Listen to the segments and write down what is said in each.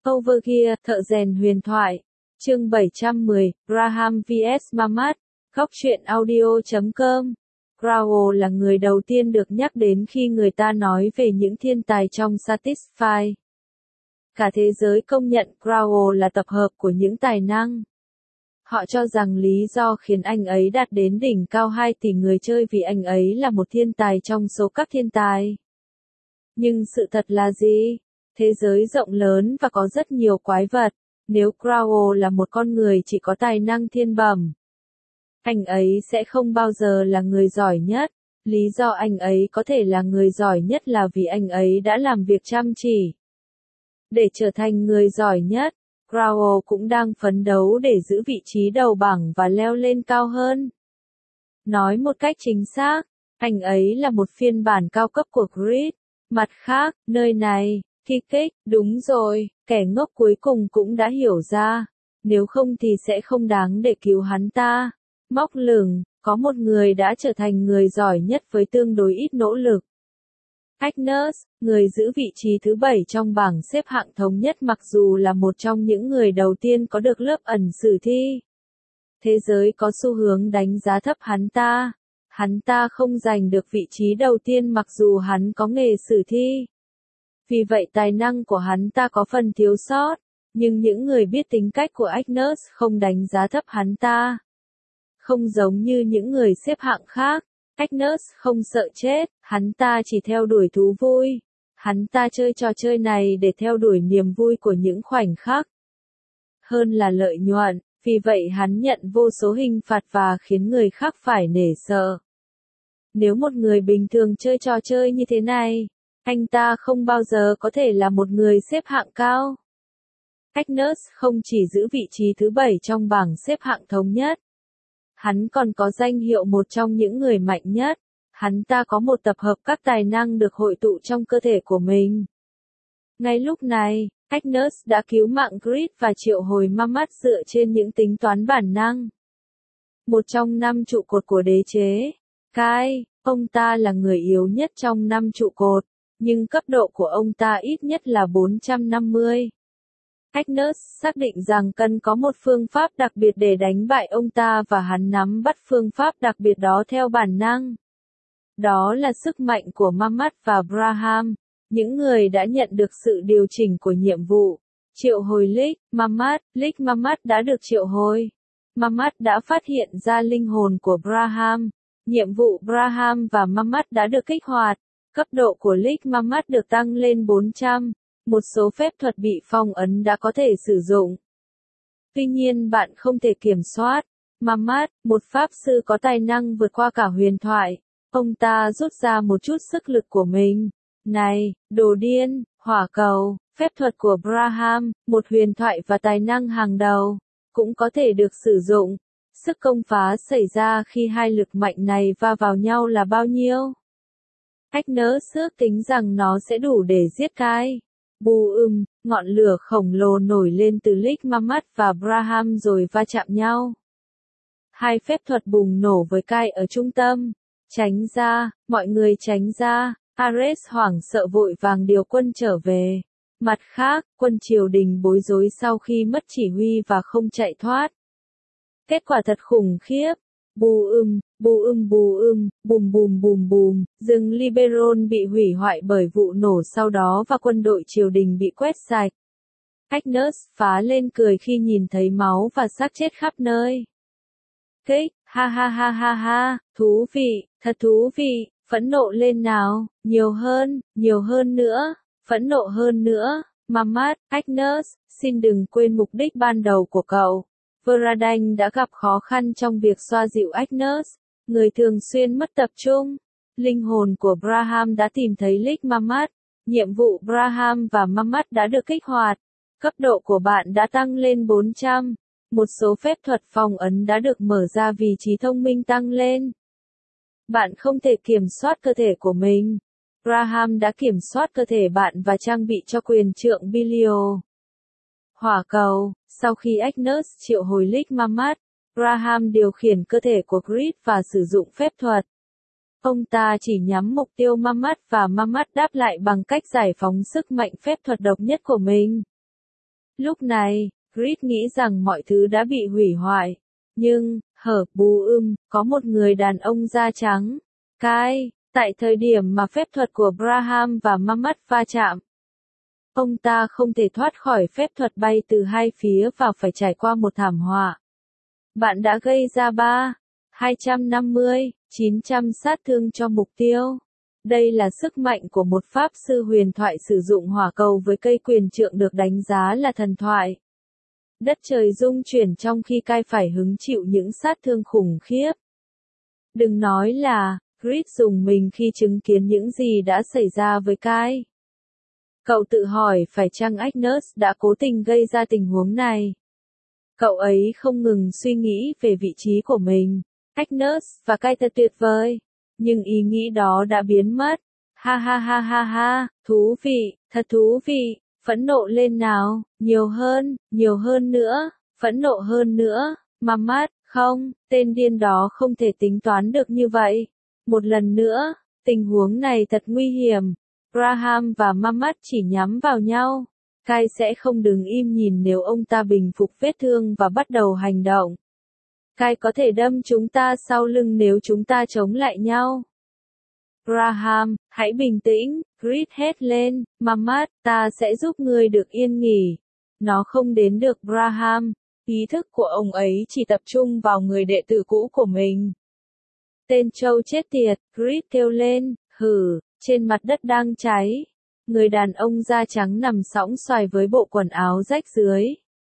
Overgear, thợ rèn huyền thoại. Chương 710, Graham vs Mamat. Góc truyện audio.com. Crowell là người đầu tiên được nhắc đến khi người ta nói về những thiên tài trong Satisfy. Cả thế giới công nhận Crowell là tập hợp của những tài năng. Họ cho rằng lý do khiến anh ấy đạt đến đỉnh cao 2 tỷ người chơi vì anh ấy là một thiên tài trong số các thiên tài. Nhưng sự thật là gì? Thế giới rộng lớn và có rất nhiều quái vật. Nếu Crowell là một con người chỉ có tài năng thiên bẩm, anh ấy sẽ không bao giờ là người giỏi nhất. Lý do anh ấy có thể là người giỏi nhất là vì anh ấy đã làm việc chăm chỉ. Để trở thành người giỏi nhất, Crowell cũng đang phấn đấu để giữ vị trí đầu bảng và leo lên cao hơn. Nói một cách chính xác, anh ấy là một phiên bản cao cấp của Grid. Mặt khác, nơi này, thi kích, đúng rồi, kẻ ngốc cuối cùng cũng đã hiểu ra. Nếu không thì sẽ không đáng để cứu hắn ta. Móc lửng, có một người đã trở thành người giỏi nhất với tương đối ít nỗ lực. Agnes, người giữ vị trí thứ 7 trong bảng xếp hạng thống nhất mặc dù là một trong những người đầu tiên có được lớp ẩn sử thi. Thế giới có xu hướng đánh giá thấp hắn ta. Hắn ta không giành được vị trí đầu tiên mặc dù hắn có nghề sử thi. Vì vậy tài năng của hắn ta có phần thiếu sót, nhưng những người biết tính cách của Agnes không đánh giá thấp hắn ta. Không giống như những người xếp hạng khác, Agnes không sợ chết, hắn ta chỉ theo đuổi thú vui. Hắn ta chơi trò chơi này để theo đuổi niềm vui của những khoảnh khắc hơn là lợi nhuận, vì vậy hắn nhận vô số hình phạt và khiến người khác phải nể sợ. Nếu một người bình thường chơi trò chơi như thế này, anh ta không bao giờ có thể là một người xếp hạng cao. Agnes không chỉ giữ vị trí thứ 7 trong bảng xếp hạng thống nhất. Hắn còn có danh hiệu một trong những người mạnh nhất. Hắn ta có một tập hợp các tài năng được hội tụ trong cơ thể của mình. Ngay lúc này, Agnes đã cứu mạng Grid và triệu hồi Mamat dựa trên những tính toán bản năng. Một trong 5 trụ cột của đế chế. Kai, ông ta là người yếu nhất trong 5 trụ cột, nhưng cấp độ của ông ta ít nhất là 450. Agnes xác định rằng cần có một phương pháp đặc biệt để đánh bại ông ta và hắn nắm bắt phương pháp đặc biệt đó theo bản năng. Đó là sức mạnh của Mamat và Braham, những người đã nhận được sự điều chỉnh của nhiệm vụ. Triệu hồi Lick Mamat đã được triệu hồi. Mamat đã phát hiện ra linh hồn của Braham. Nhiệm vụ Braham và Mamat đã được kích hoạt. Cấp độ của Lick Mamat được tăng lên 400. Một số phép thuật bị phong ấn đã có thể sử dụng. Tuy nhiên bạn không thể kiểm soát. Mamat, một pháp sư có tài năng vượt qua cả huyền thoại. Ông ta rút ra một chút sức lực của mình. Này, đồ điên, hỏa cầu, phép thuật của Braham, một huyền thoại và tài năng hàng đầu, cũng có thể được sử dụng. Sức công phá xảy ra khi hai lực mạnh này va vào nhau là bao nhiêu? Agnes ước tính rằng nó sẽ đủ để giết Kai. Ngọn lửa khổng lồ nổi lên từ Lick Mamat và Braham rồi va chạm nhau. Hai phép thuật bùng nổ với Kai ở trung tâm. Tránh ra, mọi người tránh ra. Ares hoảng sợ vội vàng điều quân trở về. Mặt khác, quân triều đình bối rối sau khi mất chỉ huy và không chạy thoát. Kết quả thật khủng khiếp. Bùm bùm, rừng Liberon bị hủy hoại bởi vụ nổ sau đó và quân đội triều đình bị quét sạch. Agnes phá lên cười khi nhìn thấy máu và xác chết khắp nơi. Kích, ha ha ha ha ha, thú vị, thật thú vị, phẫn nộ lên nào, nhiều hơn nữa, phẫn nộ hơn nữa. Mamat, Agnes, xin đừng quên mục đích ban đầu của cậu. Veradain đã gặp khó khăn trong việc xoa dịu Agnes, người thường xuyên mất tập trung. Linh hồn của Braham đã tìm thấy Lick Mamat. Nhiệm vụ Braham và Mamat đã được kích hoạt. Cấp độ của bạn đã tăng lên 400. Một số phép thuật phong ấn đã được mở ra vì trí thông minh tăng lên. Bạn không thể kiểm soát cơ thể của mình. Braham đã kiểm soát cơ thể bạn và trang bị cho quyền trượng Belial. Hỏa cầu, sau khi Agnes triệu hồi Lick Mamat, Braham điều khiển cơ thể của Grid và sử dụng phép thuật. Ông ta chỉ nhắm mục tiêu Mamat và Mamat đáp lại bằng cách giải phóng sức mạnh phép thuật độc nhất của mình. Lúc này, Grid nghĩ rằng mọi thứ đã bị hủy hoại. Nhưng, có một người đàn ông da trắng. Kai, tại thời điểm mà phép thuật của Braham và Mamat va chạm, ông ta không thể thoát khỏi phép thuật bay từ hai phía và phải trải qua một thảm họa. Bạn đã gây ra 900 sát thương cho mục tiêu. Đây là sức mạnh của một pháp sư huyền thoại sử dụng hỏa cầu với cây quyền trượng được đánh giá là thần thoại. Đất trời rung chuyển trong khi Kai phải hứng chịu những sát thương khủng khiếp. Đừng nói là, Grid dùng mình khi chứng kiến những gì đã xảy ra với Kai. Cậu tự hỏi phải chăng Agnes đã cố tình gây ra tình huống này. Cậu ấy không ngừng suy nghĩ về vị trí của mình. Agnes và Kai thật tuyệt vời. Nhưng ý nghĩ đó đã biến mất. Ha ha ha ha ha, thú vị, thật thú vị, phẫn nộ lên nào, nhiều hơn nữa, phẫn nộ hơn nữa, Mamat, không, tên điên đó không thể tính toán được như vậy. Một lần nữa, tình huống này thật nguy hiểm. Graham và Mamat chỉ nhắm vào nhau. Kai sẽ không đứng im nhìn nếu ông ta bình phục vết thương và bắt đầu hành động. Kai có thể đâm chúng ta sau lưng nếu chúng ta chống lại nhau. Graham, hãy bình tĩnh, Grid hét lên, Mamat, ta sẽ giúp ngươi được yên nghỉ. Nó không đến được Graham, ý thức của ông ấy chỉ tập trung vào người đệ tử cũ của mình. Tên trâu chết tiệt, Grid kêu lên, trên mặt đất đang cháy. Người đàn ông da trắng nằm sõng soài với bộ quần áo rách dưới.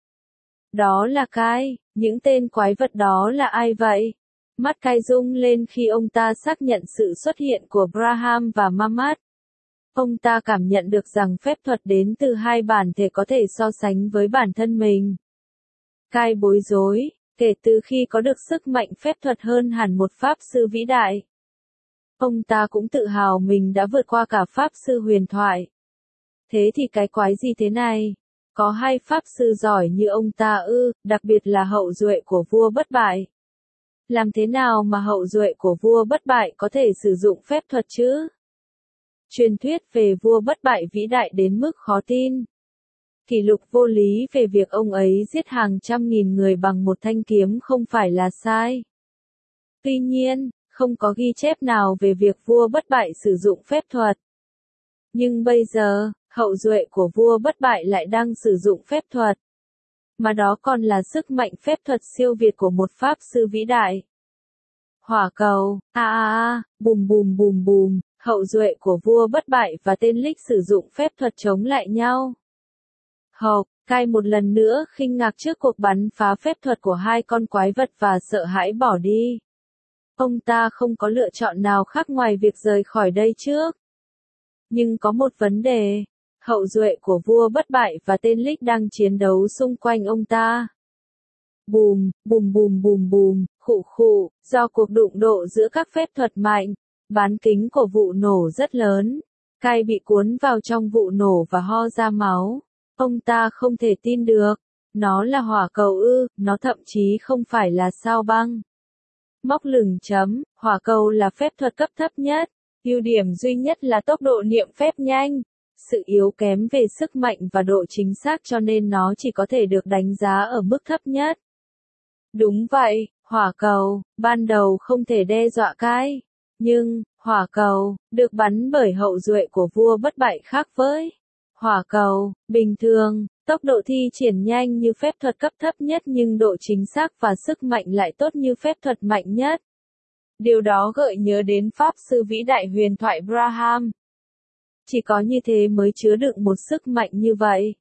Đó là Kai, những tên quái vật đó là ai vậy? Mắt Kai rung lên khi ông ta xác nhận sự xuất hiện của Braham và Mamat. Ông ta cảm nhận được rằng phép thuật đến từ hai bản thể có thể so sánh với bản thân mình. Kai bối rối, kể từ khi có được sức mạnh phép thuật hơn hẳn một pháp sư vĩ đại. Ông ta cũng tự hào mình đã vượt qua cả pháp sư huyền thoại. Thế thì cái quái gì thế này? Có hai pháp sư giỏi như ông ta đặc biệt là hậu duệ của vua bất bại. Làm thế nào mà hậu duệ của vua bất bại có thể sử dụng phép thuật chứ? Truyền thuyết về vua bất bại vĩ đại đến mức khó tin. Kỷ lục vô lý về việc ông ấy giết hàng trăm nghìn người bằng một thanh kiếm không phải là sai. Tuy nhiên, không có ghi chép nào về việc vua bất bại sử dụng phép thuật. Nhưng bây giờ, hậu duệ của vua bất bại lại đang sử dụng phép thuật. Mà đó còn là sức mạnh phép thuật siêu việt của một pháp sư vĩ đại. Hỏa cầu, bùm bùm bùm bùm, hậu duệ của vua bất bại và tên Lick sử dụng phép thuật chống lại nhau. Kai một lần nữa khinh ngạc trước cuộc bắn phá phép thuật của hai con quái vật và sợ hãi bỏ đi. Ông ta không có lựa chọn nào khác ngoài việc rời khỏi đây trước. Nhưng có một vấn đề. Hậu duệ của vua bất bại và tên Lick đang chiến đấu xung quanh ông ta. Bùm, bùm bùm bùm bùm, do cuộc đụng độ giữa các phép thuật mạnh, bán kính của vụ nổ rất lớn. Kai bị cuốn vào trong vụ nổ và ho ra máu. Ông ta không thể tin được. Nó là hỏa cầu nó thậm chí không phải là sao băng. Móc lửng chấm, hỏa cầu là phép thuật cấp thấp nhất. Ưu điểm duy nhất là tốc độ niệm phép nhanh. Sự yếu kém về sức mạnh và độ chính xác cho nên nó chỉ có thể được đánh giá ở mức thấp nhất. Đúng vậy, hỏa cầu, ban đầu không thể đe dọa Kai. Nhưng, hỏa cầu, được bắn bởi hậu duệ của vua bất bại khác với hỏa cầu, bình thường, tốc độ thi triển nhanh như phép thuật cấp thấp nhất nhưng độ chính xác và sức mạnh lại tốt như phép thuật mạnh nhất. Điều đó gợi nhớ đến pháp sư vĩ đại huyền thoại Braham. Chỉ có như thế mới chứa đựng một sức mạnh như vậy.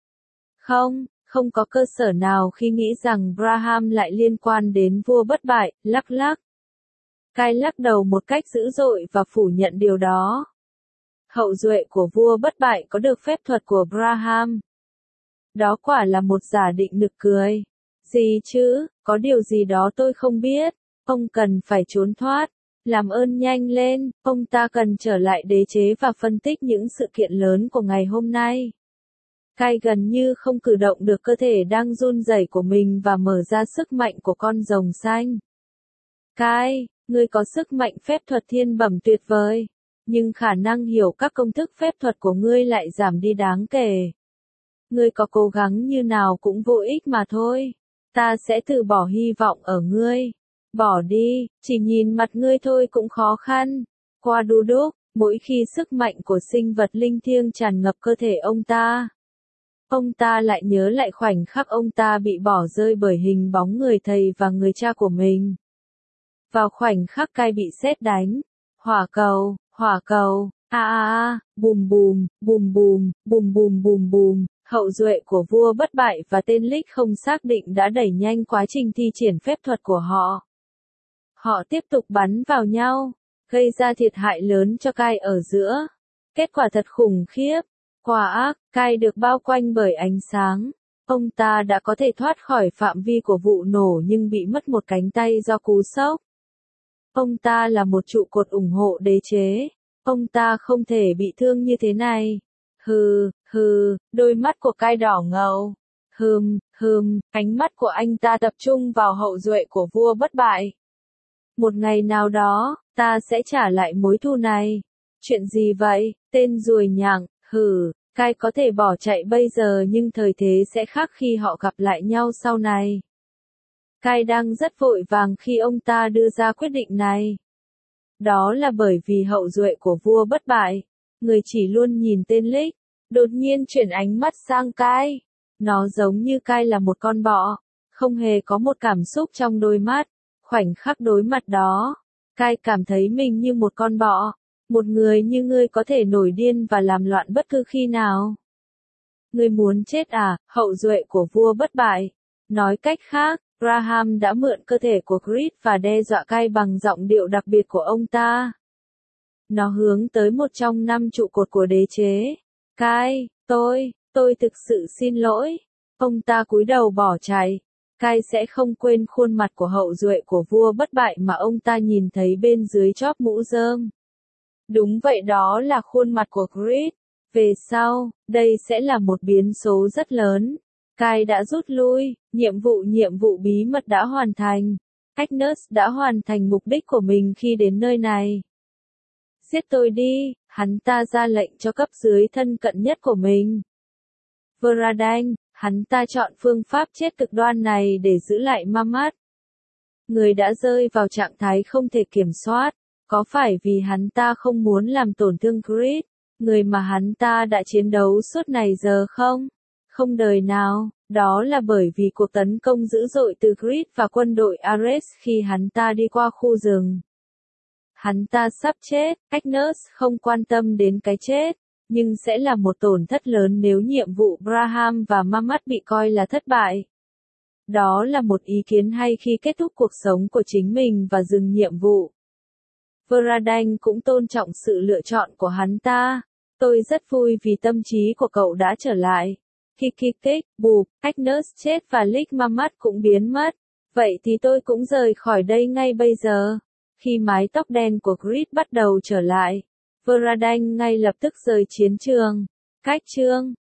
Không có cơ sở nào khi nghĩ rằng Braham lại liên quan đến vua bất bại, lắc. Kai lắc đầu một cách dữ dội và phủ nhận điều đó. Hậu duệ của vua bất bại có được phép thuật của Braham. Đó quả là một giả định nực cười. Gì chứ, có điều gì đó tôi không biết. Ông cần phải trốn thoát. Làm ơn nhanh lên, ông ta cần trở lại đế chế và phân tích những sự kiện lớn của ngày hôm nay. Kai gần như không cử động được cơ thể đang run rẩy của mình và mở ra sức mạnh của con rồng xanh. Kai, ngươi có sức mạnh phép thuật thiên bẩm tuyệt vời, nhưng khả năng hiểu các công thức phép thuật của ngươi lại giảm đi đáng kể. Ngươi có cố gắng như nào cũng vô ích mà thôi. Ta sẽ từ bỏ hy vọng ở ngươi. Bỏ đi, chỉ nhìn mặt ngươi thôi cũng khó khăn. Qua đu đúc, mỗi khi sức mạnh của sinh vật linh thiêng tràn ngập cơ thể ông ta lại nhớ lại khoảnh khắc ông ta bị bỏ rơi bởi hình bóng người thầy và người cha của mình. Vào khoảnh khắc Kai bị sét đánh, hỏa cầu, bùm bùm, bùm bùm, bùm bùm bùm bùm, hậu duệ của vua bất bại và tên Lick không xác định đã đẩy nhanh quá trình thi triển phép thuật của họ. Họ tiếp tục bắn vào nhau, gây ra thiệt hại lớn cho Kai ở giữa. Kết quả thật khủng khiếp. Quả ác, Kai được bao quanh bởi ánh sáng. Ông ta đã có thể thoát khỏi phạm vi của vụ nổ nhưng bị mất một cánh tay do cú sốc. Ông ta là một trụ cột ủng hộ đế chế. Ông ta không thể bị thương như thế này. Đôi mắt của Kai đỏ ngầu. Ánh mắt của anh ta tập trung vào hậu duệ của vua bất bại. Một ngày nào đó, ta sẽ trả lại mối thù này. Chuyện gì vậy, tên ruồi nhặng, Kai có thể bỏ chạy bây giờ nhưng thời thế sẽ khác khi họ gặp lại nhau sau này. Kai đang rất vội vàng khi ông ta đưa ra quyết định này. Đó là bởi vì hậu duệ của vua bất bại, người chỉ luôn nhìn tên Lick, đột nhiên chuyển ánh mắt sang Kai. Nó giống như Kai là một con bọ, không hề có một cảm xúc trong đôi mắt. Khoảnh khắc đối mặt đó, Kai cảm thấy mình như một con bọ. Một người như ngươi có thể nổi điên và làm loạn bất cứ khi nào. Ngươi muốn chết à, hậu duệ của vua bất bại. Nói cách khác, Graham đã mượn cơ thể của Creed và đe dọa Kai bằng giọng điệu đặc biệt của ông ta. Nó hướng tới một trong 5 trụ cột của đế chế. Kai, tôi thực sự xin lỗi. Ông ta cúi đầu bỏ chạy. Kai sẽ không quên khuôn mặt của hậu duệ của vua bất bại mà ông ta nhìn thấy bên dưới chóp mũ rơm. Đúng vậy, đó là khuôn mặt của Creed. Về sau, đây sẽ là một biến số rất lớn. Kai đã rút lui, nhiệm vụ bí mật đã hoàn thành. Agnes đã hoàn thành mục đích của mình khi đến nơi này. Giết tôi đi, hắn ta ra lệnh cho cấp dưới thân cận nhất của mình. Verdang, hắn ta chọn phương pháp chết cực đoan này để giữ lại Mamat. Người đã rơi vào trạng thái không thể kiểm soát. Có phải vì hắn ta không muốn làm tổn thương Creed, người mà hắn ta đã chiến đấu suốt này giờ không? Không đời nào, đó là bởi vì cuộc tấn công dữ dội từ Creed và quân đội Ares khi hắn ta đi qua khu rừng. Hắn ta sắp chết, Agnes không quan tâm đến cái chết, nhưng sẽ là một tổn thất lớn nếu nhiệm vụ Graham và Mamat bị coi là thất bại. Đó là một ý kiến hay khi kết thúc cuộc sống của chính mình và dừng nhiệm vụ. Verdang cũng tôn trọng sự lựa chọn của hắn ta. Tôi rất vui vì tâm trí của cậu đã trở lại. Kikikik, bụp, Agnes chết và Lick Mamat cũng biến mất. Vậy thì tôi cũng rời khỏi đây ngay bây giờ. Khi mái tóc đen của Creed bắt đầu trở lại, Verdang ngay lập tức rời chiến trường. Cách chương